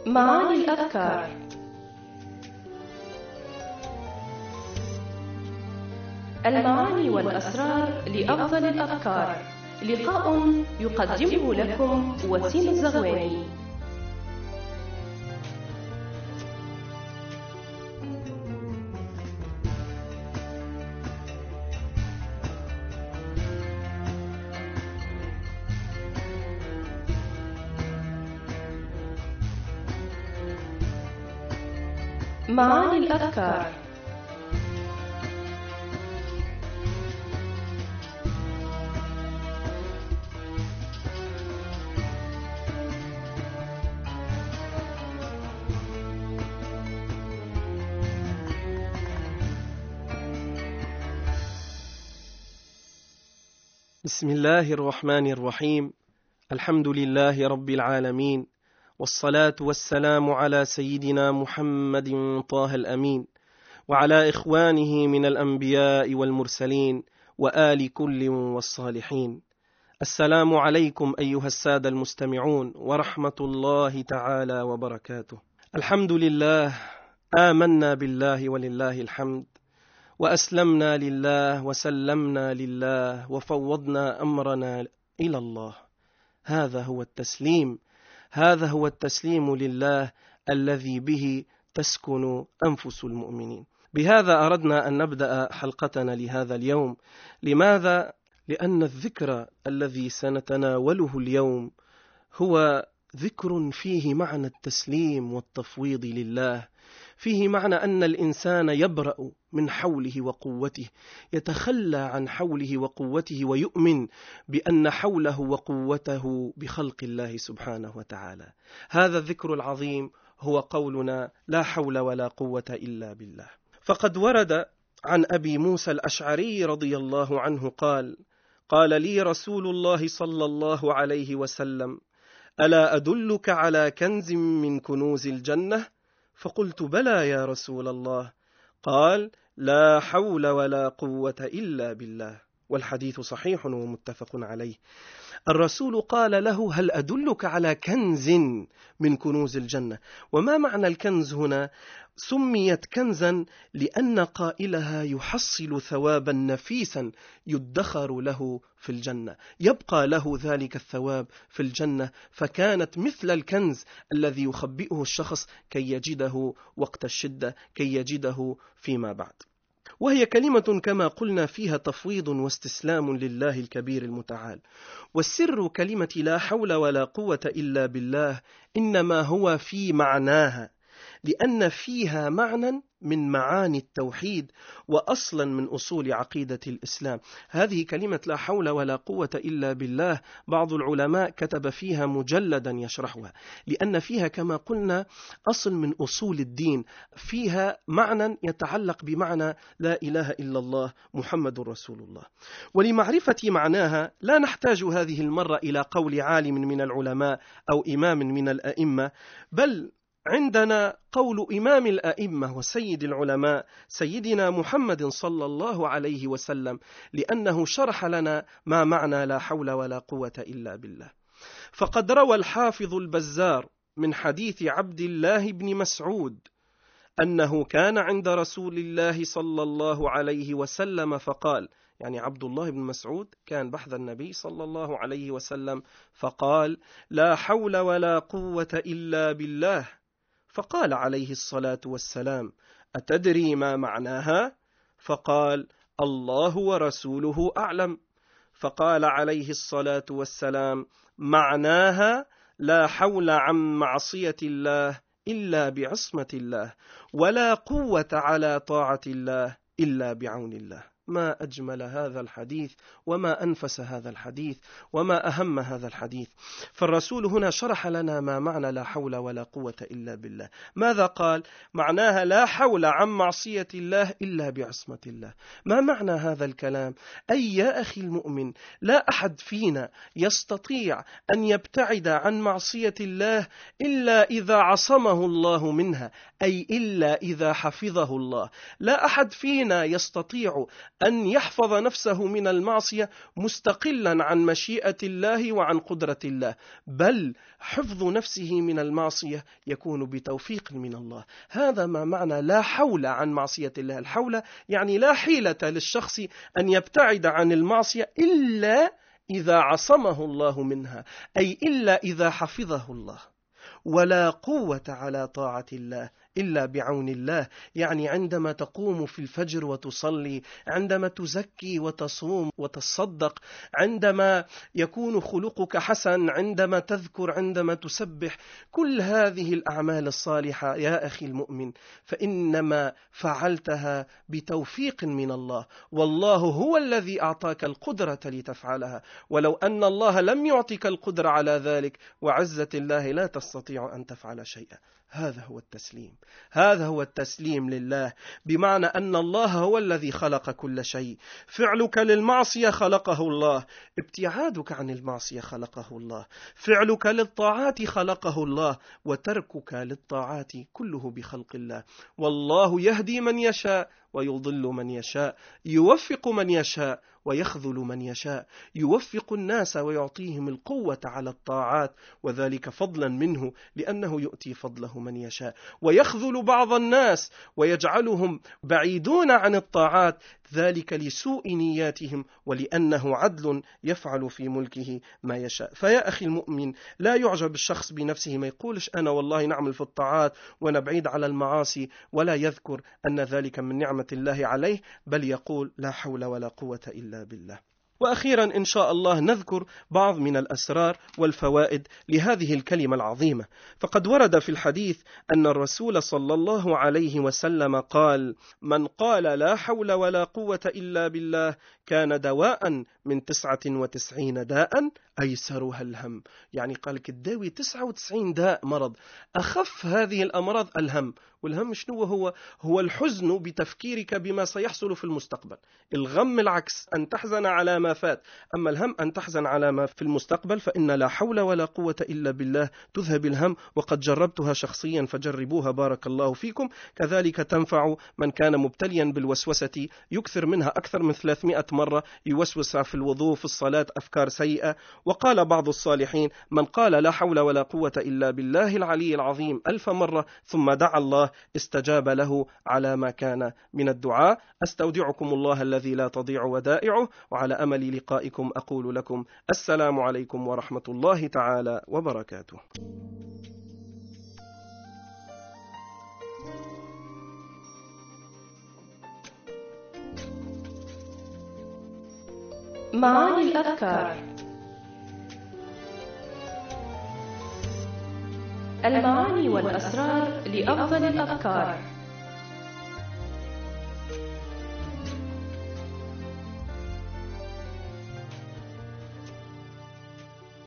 معاني الأذكار. المعاني والأسرار لأفضل الأذكار. لقاء يقدمه لكم وسيم الزغواني. معاني الأذكار. بسم الله الرحمن الرحيم. الحمد لله رب العالمين، والصلاة والسلام على سيدنا محمد طه الأمين، وعلى إخوانه من الأنبياء والمرسلين، وآل كل والصالحين. السلام عليكم أيها السادة المستمعون، ورحمة الله تعالى وبركاته. الحمد لله، آمنا بالله ولله الحمد، وأسلمنا لله وسلمنا لله وفوضنا أمرنا إلى الله. هذا هو التسليم، هذا هو التسليم لله الذي به تسكن أنفس المؤمنين. بهذا أردنا أن نبدأ حلقتنا لهذا اليوم. لماذا؟ لأن الذكر الذي سنتناوله اليوم هو ذكر فيه معنى التسليم والتفويض لله، فيه معنى أن الإنسان يبرأ من حوله وقوته، يتخلى عن حوله وقوته ويؤمن بأن حوله وقوته بخلق الله سبحانه وتعالى. هذا الذكر العظيم هو قولنا لا حول ولا قوة إلا بالله. فقد ورد عن أبي موسى الأشعري رضي الله عنه قال لي رسول الله صلى الله عليه وسلم: ألا أدلك على كنز من كنوز الجنة؟ فقلت: بلى يا رسول الله. قال: لا حول ولا قوة إلا بالله. والحديث صحيح ومتفق عليه. الرسول قال له: هل أدلك على كنز من كنوز الجنة؟ وما معنى الكنز هنا؟ سميت كنزا لأن قائلها يحصل ثوابا نفيسا يدخر له في الجنة، يبقى له ذلك الثواب في الجنة، فكانت مثل الكنز الذي يخبئه الشخص كي يجده وقت الشدة، كي يجده فيما بعد. وهي كلمة كما قلنا فيها تفويض واستسلام لله الكبير المتعال. والسر كلمة لا حول ولا قوة إلا بالله إنما هو في معناها، لأن فيها معنى من معاني التوحيد وأصلا من أصول عقيدة الإسلام. هذه كلمة لا حول ولا قوة إلا بالله بعض العلماء كتب فيها مجلدا يشرحها، لأن فيها كما قلنا أصل من أصول الدين، فيها معنى يتعلق بمعنى لا إله إلا الله محمد رسول الله. ولمعرفة معناها لا نحتاج هذه المرة إلى قول عالم من العلماء أو إمام من الأئمة، بل عندنا قول إمام الأئمة وسيد العلماء سيدنا محمد صلى الله عليه وسلم، لأنه شرح لنا ما معنى لا حول ولا قوة إلا بالله. فقد روى الحافظ البزار من حديث عبد الله بن مسعود أنه كان عند رسول الله صلى الله عليه وسلم فقال، يعني عبد الله بن مسعود كان بحث النبي صلى الله عليه وسلم فقال: لا حول ولا قوة إلا بالله. فقال عليه الصلاة والسلام: أتدري ما معناها؟ فقال: الله ورسوله أعلم. فقال عليه الصلاة والسلام: معناها لا حول عن معصية الله إلا بعصمة الله، ولا قوة على طاعة الله إلا بعون الله. ما أجمل هذا الحديث، وما أنفس هذا الحديث، وما أهم هذا الحديث. فالرسول هنا شرح لنا ما معنى لا حول ولا قوة إلا بالله. ماذا قال؟ معناها لا حول عن معصية الله إلا بعصمة الله. ما معنى هذا الكلام؟ أي يا أخي المؤمن، لا أحد فينا يستطيع أن يبتعد عن معصية الله إلا إذا عصمه الله منها، أي إلا إذا حفظه الله. لا أحد فينا يستطيع أن يحفظ نفسه من المعصية مستقلا عن مشيئة الله وعن قدرة الله، بل حفظ نفسه من المعصية يكون بتوفيق من الله. هذا ما معنى لا حول عن معصية الله. الحول يعني لا حيلة للشخص أن يبتعد عن المعصية إلا إذا عصمه الله منها، أي إلا إذا حفظه الله. ولا قوة على طاعة الله إلا بعون الله، يعني عندما تقوم في الفجر وتصلي، عندما تزكي وتصوم وتصدق، عندما يكون خلقك حسن، عندما تذكر، عندما تسبح، كل هذه الأعمال الصالحة يا أخي المؤمن فإنما فعلتها بتوفيق من الله، والله هو الذي أعطاك القدرة لتفعلها. ولو أن الله لم يعطيك القدرة على ذلك وعزة الله لا تستطيع أن تفعل شيئا. هذا هو التسليم، هذا هو التسليم لله، بمعنى أن الله هو الذي خلق كل شيء. فعلك للمعصية خلقه الله، ابتعادك عن المعصية خلقه الله، فعلك للطاعات خلقه الله، وتركك للطاعات كله بخلق الله. والله يهدي من يشاء ويضل من يشاء، يوفق من يشاء ويخذل من يشاء، يوفق الناس ويعطيهم القوة على الطاعات، وذلك فضلا منه لأنه يؤتي فضله من يشاء، ويخذل بعض الناس ويجعلهم بعيدون عن الطاعات، ذلك لسوء نياتهم ولأنه عدل يفعل في ملكه ما يشاء. فيا أخي المؤمن لا يعجب الشخص بنفسه، ما يقولش أنا والله نعمل في الطاعات وأنا بعيد على المعاصي، ولا يذكر أن ذلك من نعمة الله عليه، بل يقول لا حول ولا قوة إلا بالله. وأخيرا إن شاء الله نذكر بعض من الأسرار والفوائد لهذه الكلمة العظيمة. فقد ورد في الحديث أن الرسول صلى الله عليه وسلم قال: من قال لا حول ولا قوة إلا بالله كان دواء من 99 داء أيسرها الهم. يعني قال كداوي 99 داء مرض، أخف هذه الأمراض الهم. والهم شنو هو الحزن بتفكيرك بما سيحصل في المستقبل. الغم العكس، أن تحزن على ما فات، أما الهم أن تحزن على ما في المستقبل. فإن لا حول ولا قوة إلا بالله تذهب الهم، وقد جربتها شخصيا فجربوها بارك الله فيكم. كذلك تنفع من كان مبتليا بالوسوسة، يكثر منها أكثر من 300 مرة، يوسوس في الوضوء في الصلاة أفكار سيئة. وقال بعض الصالحين: من قال لا حول ولا قوة إلا بالله العلي العظيم 1000 مرة ثم دعا الله استجاب له على ما كان من الدعاء. أستودعكم الله الذي لا تضيع ودائعه، وعلى أمل لقائكم أقول لكم السلام عليكم ورحمة الله تعالى وبركاته. معاني الأذكار. المعاني والأسرار لأفضل الأذكار.